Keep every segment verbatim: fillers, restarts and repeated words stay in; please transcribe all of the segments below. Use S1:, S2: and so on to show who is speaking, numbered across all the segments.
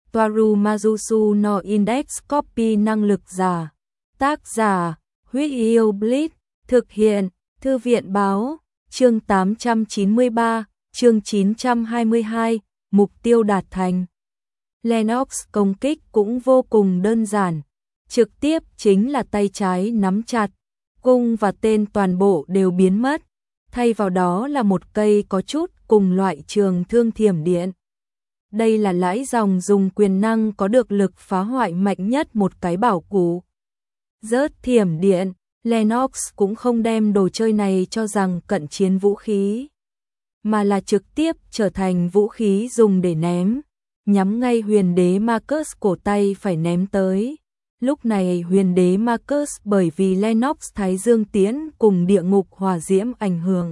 S1: Toaru Majusu no Index Copy năng lực giả. Tác giả, Huyết Yêu Blitz. Thực hiện, Thư viện Báo. Chương tám trăm chín mươi ba, chương chín trăm hai mươi hai, mục tiêu đạt thành. Lennox công kích cũng vô cùng đơn giản. Trực tiếp chính là tay trái nắm chặt. Cung và tên toàn bộ đều biến mất. Thay vào đó là một cây có chút cùng loại trường thương thiểm điện. Đây là lãi dòng dùng quyền năng có được lực phá hoại mạnh nhất một cái bảo cụ. Rớt thiểm điện, Lennox cũng không đem đồ chơi này cho rằng cận chiến vũ khí, mà là trực tiếp trở thành vũ khí dùng để ném, nhắm ngay huyền đế Marcus cổ tay phải ném tới. Lúc này huyền đế Marcus bởi vì Lennox Thái Dương Tiễn cùng địa ngục hỏa diễm ảnh hưởng,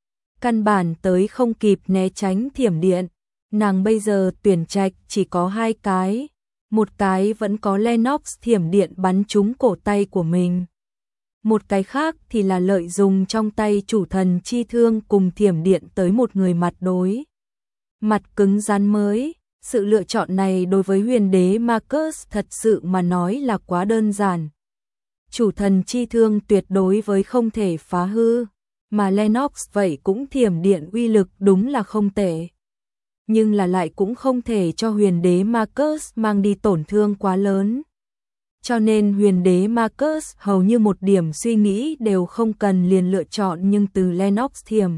S1: căn bản tới không kịp né tránh thiểm điện. Nàng bây giờ tuyển trạch chỉ có hai cái, một cái vẫn có Lennox thiểm điện bắn trúng cổ tay của mình. Một cái khác thì là lợi dụng trong tay chủ thần chi thương cùng thiểm điện tới một người mặt đối mặt cứng rắn mới. Sự lựa chọn này đối với huyền đế Marcus thật sự mà nói là quá đơn giản. Chủ thần chi thương tuyệt đối với không thể phá hư, mà Lennox vậy cũng thiểm điện uy lực đúng là không tệ. Nhưng là lại cũng không thể cho huyền đế Marcus mang đi tổn thương quá lớn. Cho nên huyền đế Marcus hầu như một điểm suy nghĩ đều không cần liền lựa chọn nhưng từ Lennox thiểm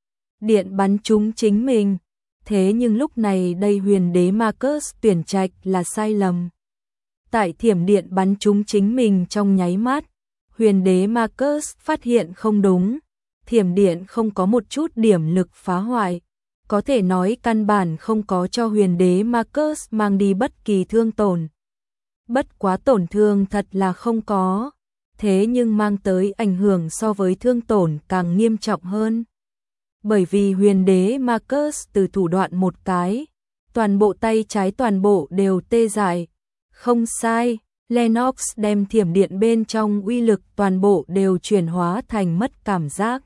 S1: điện bắn trúng chính mình. Thế nhưng lúc này đây huyền đế Marcus tuyển trạch là sai lầm. Tại thiểm điện bắn trúng chính mình trong nháy mắt, huyền đế Marcus phát hiện không đúng. Thiểm điện không có một chút điểm lực phá hoại, có thể nói căn bản không có cho huyền đế Marcus mang đi bất kỳ thương tổn. Bất quá tổn thương thật là không có, thế nhưng mang tới ảnh hưởng so với thương tổn càng nghiêm trọng hơn. Bởi vì huyền đế Marcus từ thủ đoạn một cái, toàn bộ tay trái toàn bộ đều tê dại. Không sai, Lennox đem thiểm điện bên trong uy lực toàn bộ đều chuyển hóa thành mất cảm giác.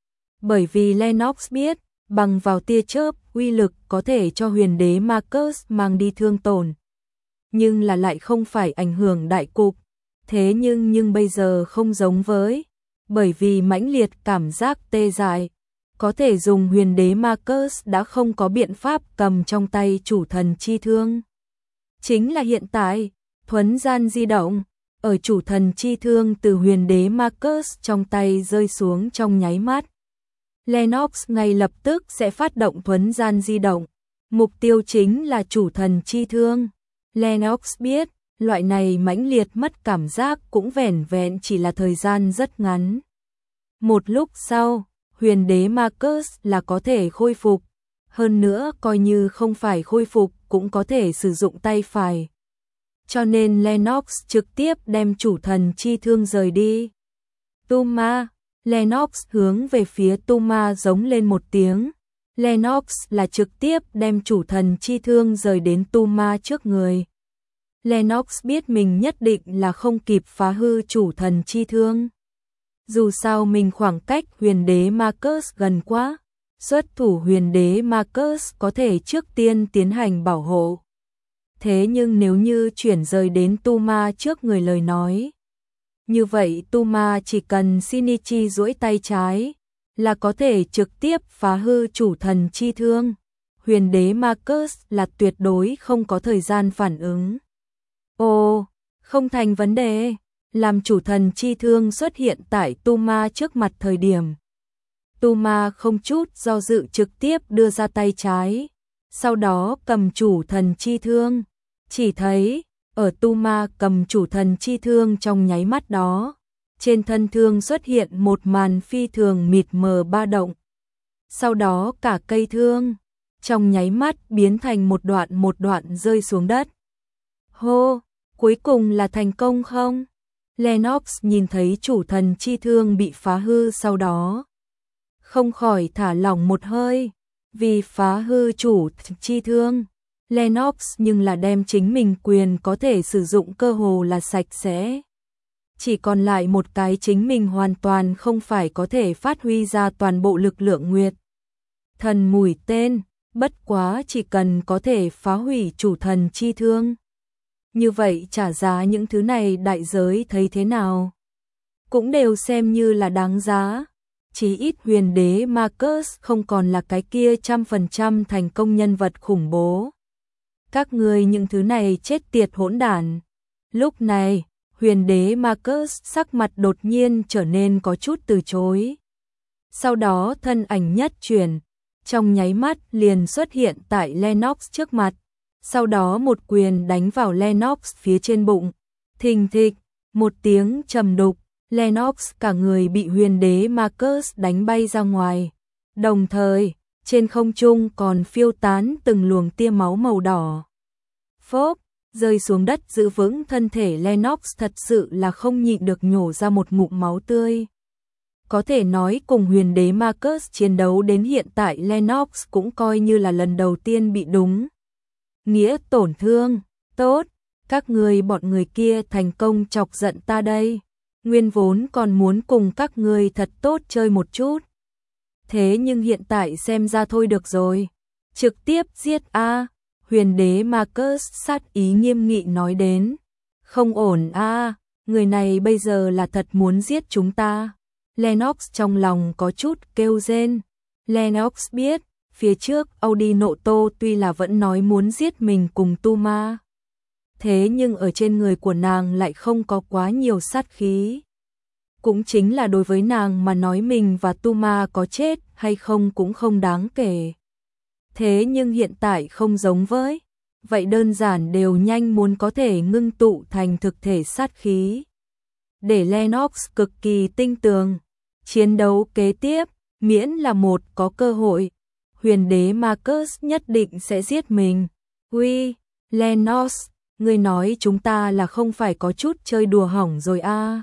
S1: Bởi vì Lennox biết, bằng vào tia chớp uy lực có thể cho huyền đế Marcus mang đi thương tổn. Nhưng là lại không phải ảnh hưởng đại cục. Thế nhưng nhưng bây giờ không giống với, bởi vì mãnh liệt cảm giác tê dại, có thể dùng huyền đế Marcus đã không có biện pháp cầm trong tay chủ thần chi thương. Chính là hiện tại, thuấn gian di động, ở chủ thần chi thương từ huyền đế Marcus trong tay rơi xuống trong nháy mắt. Lennox ngay lập tức sẽ phát động thuấn gian di động, mục tiêu chính là chủ thần chi thương. Lennox biết, loại này mãnh liệt mất cảm giác cũng vẻn vẹn chỉ là thời gian rất ngắn. Một lúc sau, huyền đế Marcus là có thể khôi phục, hơn nữa coi như không phải khôi phục cũng có thể sử dụng tay phải. Cho nên Lennox trực tiếp đem chủ thần chi thương rời đi. Tuma, Lennox hướng về phía Tuma giống lên một tiếng. Lennox là trực tiếp đem chủ thần chi thương rời đến Tuma trước người. Lennox biết mình nhất định là không kịp phá hư chủ thần chi thương. Dù sao mình khoảng cách huyền đế Marcus gần quá, xuất thủ huyền đế Marcus có thể trước tiên tiến hành bảo hộ. Thế nhưng nếu như chuyển rời đến Tuma trước người lời nói, như vậy Tuma chỉ cần Shinichi duỗi tay trái là có thể trực tiếp phá hư chủ thần chi thương. Huyền đế Marcus là tuyệt đối không có thời gian phản ứng. Ồ, không thành vấn đề. Làm chủ thần chi thương xuất hiện tại Tuma trước mặt thời điểm, Tuma không chút do dự trực tiếp đưa ra tay trái, sau đó cầm chủ thần chi thương. Chỉ thấy, ở Tuma cầm chủ thần chi thương trong nháy mắt đó, trên thân thương xuất hiện một màn phi thường mịt mờ ba động. Sau đó cả cây thương, trong nháy mắt biến thành một đoạn một đoạn rơi xuống đất. Hô, cuối cùng là thành công không? Lennox nhìn thấy chủ thần chi thương bị phá hư sau đó, không khỏi thả lỏng một hơi, vì phá hư chủ chi thương. Lennox nhưng là đem chính mình quyền có thể sử dụng cơ hồ là sạch sẽ. Chỉ còn lại một cái chính mình hoàn toàn không phải có thể phát huy ra toàn bộ lực lượng nguyệt thần mũi tên. bất quá chỉ cần có thể phá hủy chủ thần chi thương. Như vậy trả giá những thứ này đại giới thấy thế nào? Cũng đều xem như là đáng giá. Chí ít huyền đế Marcus không còn là cái kia trăm phần trăm thành công nhân vật khủng bố. Các ngươi những thứ này chết tiệt hỗn đản. Lúc này, huyền đế Marcus sắc mặt đột nhiên trở nên có chút từ chối. Sau đó thân ảnh nhất chuyển, trong nháy mắt liền xuất hiện tại Lennox trước mặt. Sau đó một quyền đánh vào Lennox phía trên bụng. Thình thịch, một tiếng trầm đục, Lennox cả người bị huyền đế Marcus đánh bay ra ngoài. Đồng thời, trên không trung còn phiêu tán từng luồng tia máu màu đỏ. Phốp, rơi xuống đất giữ vững thân thể Lennox thật sự là không nhịn được nhổ ra một ngụm máu tươi. Có thể nói cùng huyền đế Marcus chiến đấu đến hiện tại Lennox cũng coi như là lần đầu tiên bị đúng nghĩa tổn thương. Tốt, các người bọn người kia thành công chọc giận ta đây. Nguyên vốn còn muốn cùng các người thật tốt chơi một chút. Thế nhưng hiện tại xem ra thôi được rồi. Trực tiếp giết a. Huyền đế Marcus sát ý nghiêm nghị nói đến. Không ổn a, người này bây giờ là thật muốn giết chúng ta. Lennox trong lòng có chút kêu rên. Lennox biết, phía trước Audinoto tuy là vẫn nói muốn giết mình cùng Tuma. Thế nhưng ở trên người của nàng lại không có quá nhiều sát khí. Cũng chính là đối với nàng mà nói mình và Tuma có chết hay không cũng không đáng kể. Thế nhưng hiện tại không giống với, vậy đơn giản đều nhanh muốn có thể ngưng tụ thành thực thể sát khí. Để Lennox cực kỳ tinh tường, chiến đấu kế tiếp, miễn là một có cơ hội, huyền đế Marcus nhất định sẽ giết mình. Uy, Lennox, ngươi nói chúng ta là không phải có chút chơi đùa hỏng rồi a? À?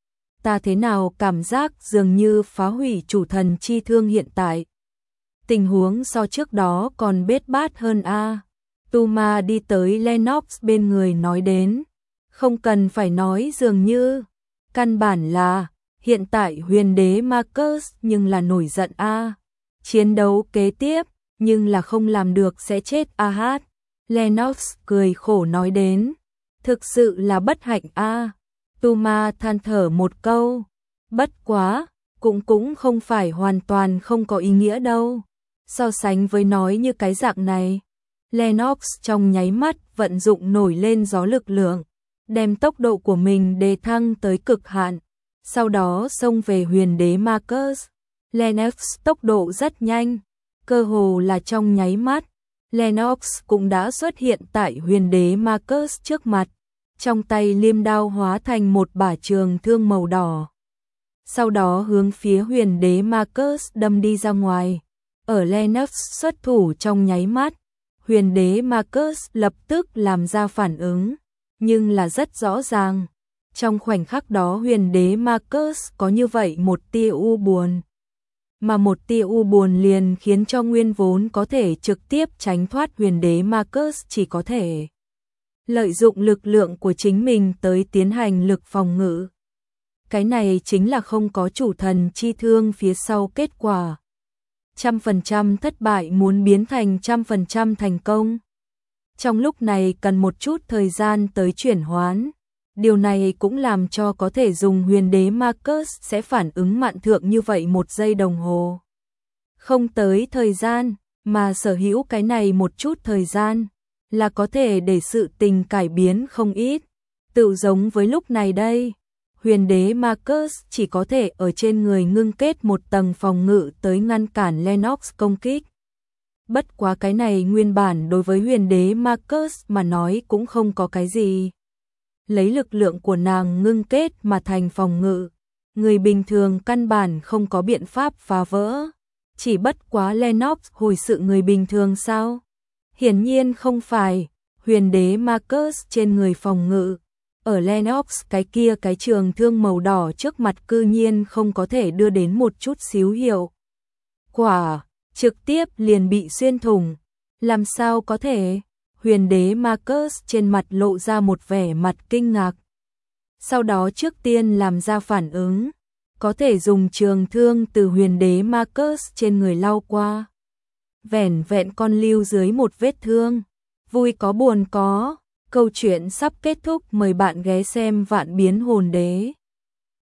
S1: Ta thế nào cảm giác dường như phá hủy chủ thần chi thương hiện tại. Tình huống so trước đó còn bết bát hơn a. À? Tuma đi tới Lennox bên người nói đến. Không cần phải nói dường như. Căn bản là, hiện tại huyền đế Marcus nhưng là nổi giận a. À? Chiến đấu kế tiếp, nhưng là không làm được sẽ chết a hát. Lennox cười khổ nói đến. Thực sự là bất hạnh a. À? Tuma than thở một câu. Bất quá, cũng cũng không phải hoàn toàn không có ý nghĩa đâu. So sánh với nói như cái dạng này, Lennox trong nháy mắt vận dụng nổi lên gió lực lượng, đem tốc độ của mình đề thăng tới cực hạn, sau đó xông về huyền đế Marcus. Lennox tốc độ rất nhanh, cơ hồ là trong nháy mắt, Lennox cũng đã xuất hiện tại huyền đế Marcus trước mặt, trong tay liêm đao hóa thành một bả trường thương màu đỏ. Sau đó hướng phía huyền đế Marcus đâm đi ra ngoài. Ở Lennox xuất thủ trong nháy mắt, huyền đế Marcus lập tức làm ra phản ứng, nhưng là rất rõ ràng. Trong khoảnh khắc đó huyền đế Marcus có như vậy một tia u buồn. Mà một tia u buồn liền khiến cho nguyên vốn có thể trực tiếp tránh thoát huyền đế Marcus chỉ có thể lợi dụng lực lượng của chính mình tới tiến hành lực phòng ngự. Cái này chính là không có chủ thần chi thương phía sau kết quả. Trăm phần trăm thất bại muốn biến thành trăm phần trăm thành công. Trong lúc này cần một chút thời gian tới chuyển hoán. Điều này cũng làm cho có thể dùng huyền đế Marcus sẽ phản ứng mạn thượng như vậy một giây đồng hồ. Không tới thời gian, mà sở hữu cái này một chút thời gian, là có thể để sự tình cải biến không ít. Tự giống với lúc này đây. Huyền đế Marcus chỉ có thể ở trên người ngưng kết một tầng phòng ngự tới ngăn cản Lennox công kích. Bất quá cái này nguyên bản đối với huyền đế Marcus mà nói cũng không có cái gì. Lấy lực lượng của nàng ngưng kết mà thành phòng ngự. Người bình thường căn bản không có biện pháp phá vỡ. Chỉ bất quá Lennox hồi sự người bình thường sao? Hiển nhiên không phải. Huyền đế Marcus trên người phòng ngự. Ở Lennox cái kia cái trường thương màu đỏ trước mặt cư nhiên không có thể đưa đến một chút xíu hiệu quả, trực tiếp liền bị xuyên thủng. Làm sao có thể? Huyền đế Marcus trên mặt lộ ra một vẻ mặt kinh ngạc. Sau đó trước tiên làm ra phản ứng, có thể dùng trường thương từ huyền đế Marcus trên người lao qua. vẻn vẹn con lưu dưới một vết thương. Vui có buồn có, câu chuyện sắp kết thúc, mời bạn ghé xem Vạn Biến Hồn Đế.